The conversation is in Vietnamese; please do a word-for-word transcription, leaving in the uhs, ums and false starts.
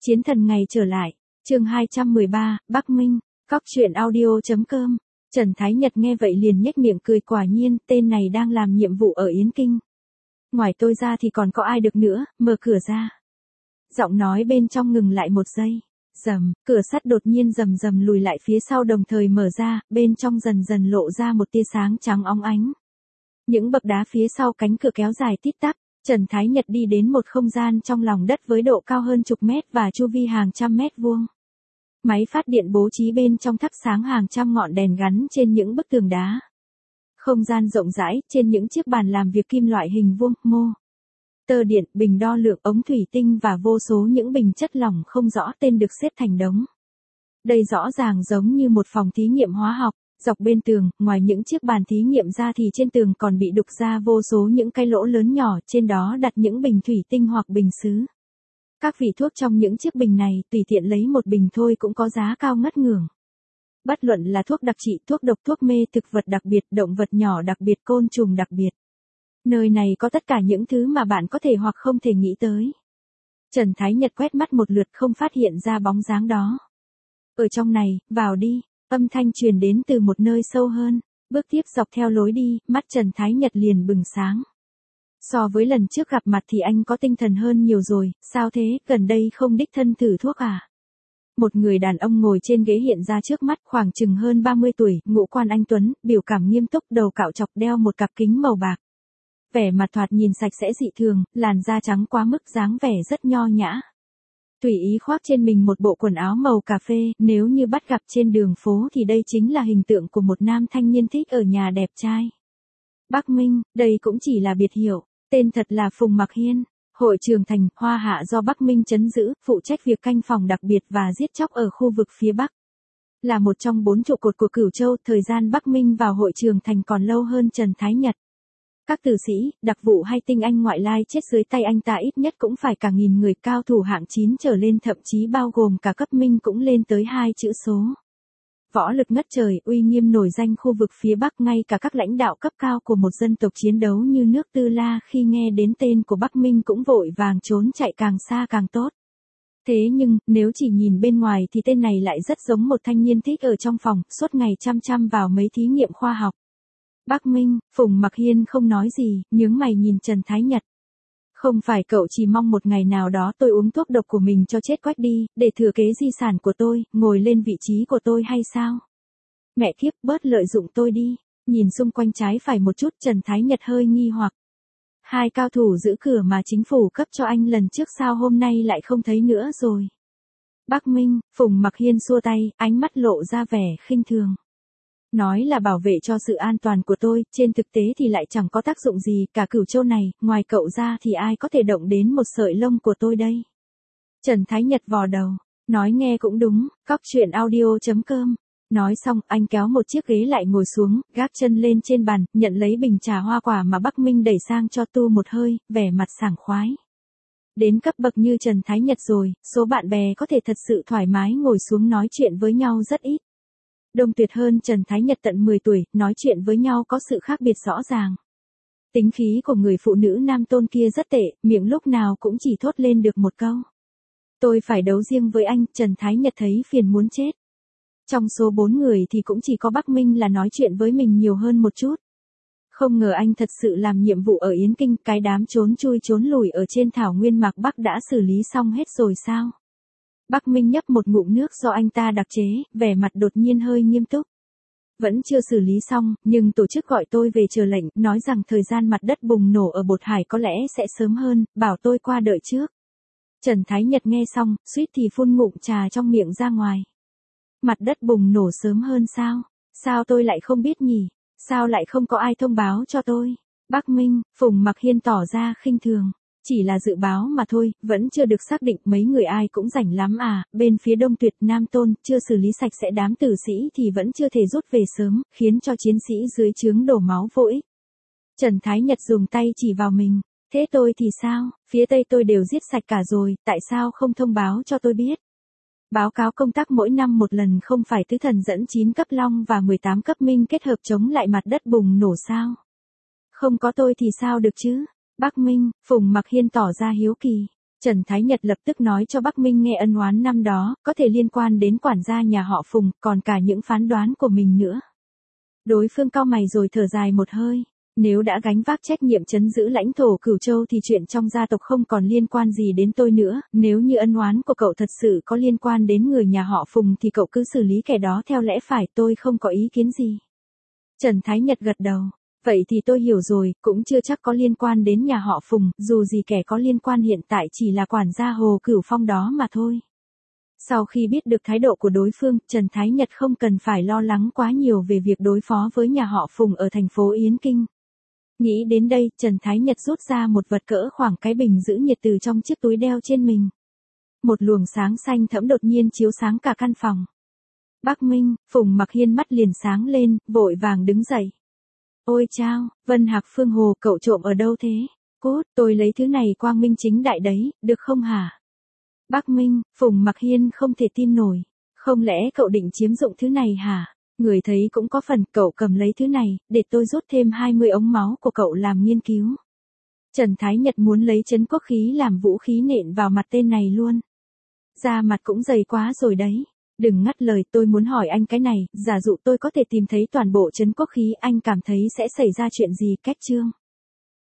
Chiến thần ngày trở lại, chương hai trăm mười ba, Bắc Minh, cóc truyện audio chấm com. Trần Thái Nhật nghe vậy liền nhếch miệng cười, quả nhiên, tên này đang làm nhiệm vụ ở Yến Kinh. Ngoài tôi ra thì còn có ai được nữa, mở cửa ra. Giọng nói bên trong ngừng lại một giây. Rầm, cửa sắt đột nhiên rầm rầm lùi lại phía sau đồng thời mở ra, bên trong dần dần lộ ra một tia sáng trắng óng ánh. Những bậc đá phía sau cánh cửa kéo dài tít tắp, Trần Thái Nhật đi đến một không gian trong lòng đất với độ cao hơn chục mét và chu vi hàng trăm mét vuông. Máy phát điện bố trí bên trong thắp sáng hàng trăm ngọn đèn gắn trên những bức tường đá. Không gian rộng rãi, trên những chiếc bàn làm việc kim loại hình vuông, mô tơ điện, bình đo lượng, ống thủy tinh và vô số những bình chất lỏng không rõ tên được xếp thành đống. Đây rõ ràng giống như một phòng thí nghiệm hóa học. Dọc bên tường, ngoài những chiếc bàn thí nghiệm ra thì trên tường còn bị đục ra vô số những cái lỗ lớn nhỏ, trên đó đặt những bình thủy tinh hoặc bình sứ. Các vị thuốc trong những chiếc bình này, tùy tiện lấy một bình thôi cũng có giá cao ngất ngưởng. Bất luận là thuốc đặc trị, thuốc độc, thuốc mê, thực vật đặc biệt, động vật nhỏ đặc biệt, côn trùng đặc biệt. Nơi này có tất cả những thứ mà bạn có thể hoặc không thể nghĩ tới. Trần Thái Nhật quét mắt một lượt không phát hiện ra bóng dáng đó. Ở trong này, vào đi. Âm thanh truyền đến từ một nơi sâu hơn, bước tiếp dọc theo lối đi, mắt Trần Thái Nhật liền bừng sáng. So với lần trước gặp mặt thì anh có tinh thần hơn nhiều rồi, sao thế, gần đây không đích thân thử thuốc à? Một người đàn ông ngồi trên ghế hiện ra trước mắt, khoảng chừng hơn ba mươi tuổi, ngũ quan anh tuấn, biểu cảm nghiêm túc, đầu cạo chọc, đeo một cặp kính màu bạc. Vẻ mặt thoạt nhìn sạch sẽ dị thường, làn da trắng quá mức, dáng vẻ rất nho nhã. Tùy ý khoác trên mình một bộ quần áo màu cà phê, nếu như bắt gặp trên đường phố thì đây chính là hình tượng của một nam thanh niên thích ở nhà đẹp trai. Bắc Minh, đây cũng chỉ là biệt hiệu, tên thật là Phùng Mặc Hiên. Hội Trường Thành, Hoa Hạ do Bắc Minh trấn giữ, phụ trách việc canh phòng đặc biệt và giết chóc ở khu vực phía Bắc. Là một trong bốn trụ cột của Cửu Châu, thời gian Bắc Minh vào Hội Trường Thành còn lâu hơn Trần Thái Nhật. Các tử sĩ, đặc vụ hay tinh anh ngoại lai chết dưới tay anh ta ít nhất cũng phải cả nghìn người, cao thủ hạng chín trở lên, thậm chí bao gồm cả cấp minh cũng lên tới hai chữ số. Võ lực ngất trời, uy nghiêm nổi danh khu vực phía Bắc, ngay cả các lãnh đạo cấp cao của một dân tộc chiến đấu như nước Tư La khi nghe đến tên của Bắc Minh cũng vội vàng trốn chạy càng xa càng tốt. Thế nhưng, nếu chỉ nhìn bên ngoài thì tên này lại rất giống một thanh niên thích ở trong phòng, suốt ngày chăm chăm vào mấy thí nghiệm khoa học. Bắc Minh, Phùng Mặc Hiên không nói gì, nhướng mày nhìn Trần Thái Nhật. Không phải cậu chỉ mong một ngày nào đó tôi uống thuốc độc của mình cho chết quách đi, để thừa kế di sản của tôi, ngồi lên vị trí của tôi hay sao? Mẹ kiếp, bớt lợi dụng tôi đi. Nhìn xung quanh trái phải một chút, Trần Thái Nhật hơi nghi hoặc. Hai cao thủ giữ cửa mà chính phủ cấp cho anh lần trước sao hôm nay lại không thấy nữa rồi? Bắc Minh, Phùng Mặc Hiên xua tay, ánh mắt lộ ra vẻ khinh thường. Nói là bảo vệ cho sự an toàn của tôi, trên thực tế thì lại chẳng có tác dụng gì, cả Cửu Châu này, ngoài cậu ra thì ai có thể động đến một sợi lông của tôi đây? Trần Thái Nhật vò đầu, nói nghe cũng đúng, cóc truyện audio chấm com. Nói xong, anh kéo một chiếc ghế lại ngồi xuống, gác chân lên trên bàn, nhận lấy bình trà hoa quả mà Bắc Minh đẩy sang cho tu một hơi, vẻ mặt sảng khoái. Đến cấp bậc như Trần Thái Nhật rồi, số bạn bè có thể thật sự thoải mái ngồi xuống nói chuyện với nhau rất ít. Đông Tuyệt hơn Trần Thái Nhật tận mười tuổi, nói chuyện với nhau có sự khác biệt rõ ràng. Tính khí của người phụ nữ nam tôn kia rất tệ, miệng lúc nào cũng chỉ thốt lên được một câu. Tôi phải đấu riêng với anh, Trần Thái Nhật thấy phiền muốn chết. Trong số bốn người thì cũng chỉ có Bắc Minh là nói chuyện với mình nhiều hơn một chút. Không ngờ anh thật sự làm nhiệm vụ ở Yến Kinh, cái đám trốn chui trốn lùi ở trên thảo nguyên mạc Bắc đã xử lý xong hết rồi sao? Bắc Minh nhấp một ngụm nước do anh ta đặc chế, vẻ mặt đột nhiên hơi nghiêm túc. Vẫn chưa xử lý xong, nhưng tổ chức gọi tôi về chờ lệnh, nói rằng thời gian mặt đất bùng nổ ở Bột Hải có lẽ sẽ sớm hơn, bảo tôi qua đợi trước. Trần Thái Nhật nghe xong, suýt thì phun ngụm trà trong miệng ra ngoài. Mặt đất bùng nổ sớm hơn sao? Sao tôi lại không biết nhỉ? Sao lại không có ai thông báo cho tôi? Bắc Minh, Phùng Mặc Hiên tỏ ra khinh thường. Chỉ là dự báo mà thôi, vẫn chưa được xác định, mấy người ai cũng rảnh lắm à, bên phía Đông Tuyệt, Nam Tôn, chưa xử lý sạch sẽ đám tử sĩ thì vẫn chưa thể rút về sớm, khiến cho chiến sĩ dưới trướng đổ máu vô ích. Trần Thái Nhật dùng tay chỉ vào mình, thế tôi thì sao, phía Tây tôi đều giết sạch cả rồi, tại sao không thông báo cho tôi biết? Báo cáo công tác mỗi năm một lần không phải tứ thần dẫn chín cấp long và mười tám cấp minh kết hợp chống lại mặt đất bùng nổ sao? Không có tôi thì sao được chứ? Bắc Minh, Phùng Mặc Hiên tỏ ra hiếu kỳ. Trần Thái Nhật lập tức nói cho Bắc Minh nghe ân oán năm đó, có thể liên quan đến quản gia nhà họ Phùng, còn cả những phán đoán của mình nữa. Đối phương cau mày rồi thở dài một hơi. Nếu đã gánh vác trách nhiệm trấn giữ lãnh thổ Cửu Châu thì chuyện trong gia tộc không còn liên quan gì đến tôi nữa, nếu như ân oán của cậu thật sự có liên quan đến người nhà họ Phùng thì cậu cứ xử lý kẻ đó theo lẽ phải, tôi không có ý kiến gì. Trần Thái Nhật gật đầu. Vậy thì tôi hiểu rồi, cũng chưa chắc có liên quan đến nhà họ Phùng, dù gì kẻ có liên quan hiện tại chỉ là quản gia Hồ Cửu Phong đó mà thôi. Sau khi biết được thái độ của đối phương, Trần Thái Nhật không cần phải lo lắng quá nhiều về việc đối phó với nhà họ Phùng ở thành phố Yến Kinh. Nghĩ đến đây, Trần Thái Nhật rút ra một vật cỡ khoảng cái bình giữ nhiệt từ trong chiếc túi đeo trên mình. Một luồng sáng xanh thẫm đột nhiên chiếu sáng cả căn phòng. Bắc Minh, Phùng Mặc Hiên mắt liền sáng lên, vội vàng đứng dậy. Ôi chao, Vân Hạc Phương Hồ, cậu trộm ở đâu thế? Cút, tôi lấy thứ này quang minh chính đại đấy, được không hả? Bắc Minh, Phùng Mặc Hiên không thể tin nổi. Không lẽ cậu định chiếm dụng thứ này hả? Người thấy cũng có phần, cậu cầm lấy thứ này, để tôi rút thêm hai mươi ống máu của cậu làm nghiên cứu. Trần Thái Nhật muốn lấy trấn quốc khí làm vũ khí nện vào mặt tên này luôn. Da mặt cũng dày quá rồi đấy. Đừng ngắt lời, tôi muốn hỏi anh cái này, giả dụ tôi có thể tìm thấy toàn bộ trấn quốc khí, anh cảm thấy sẽ xảy ra chuyện gì? Kết chương.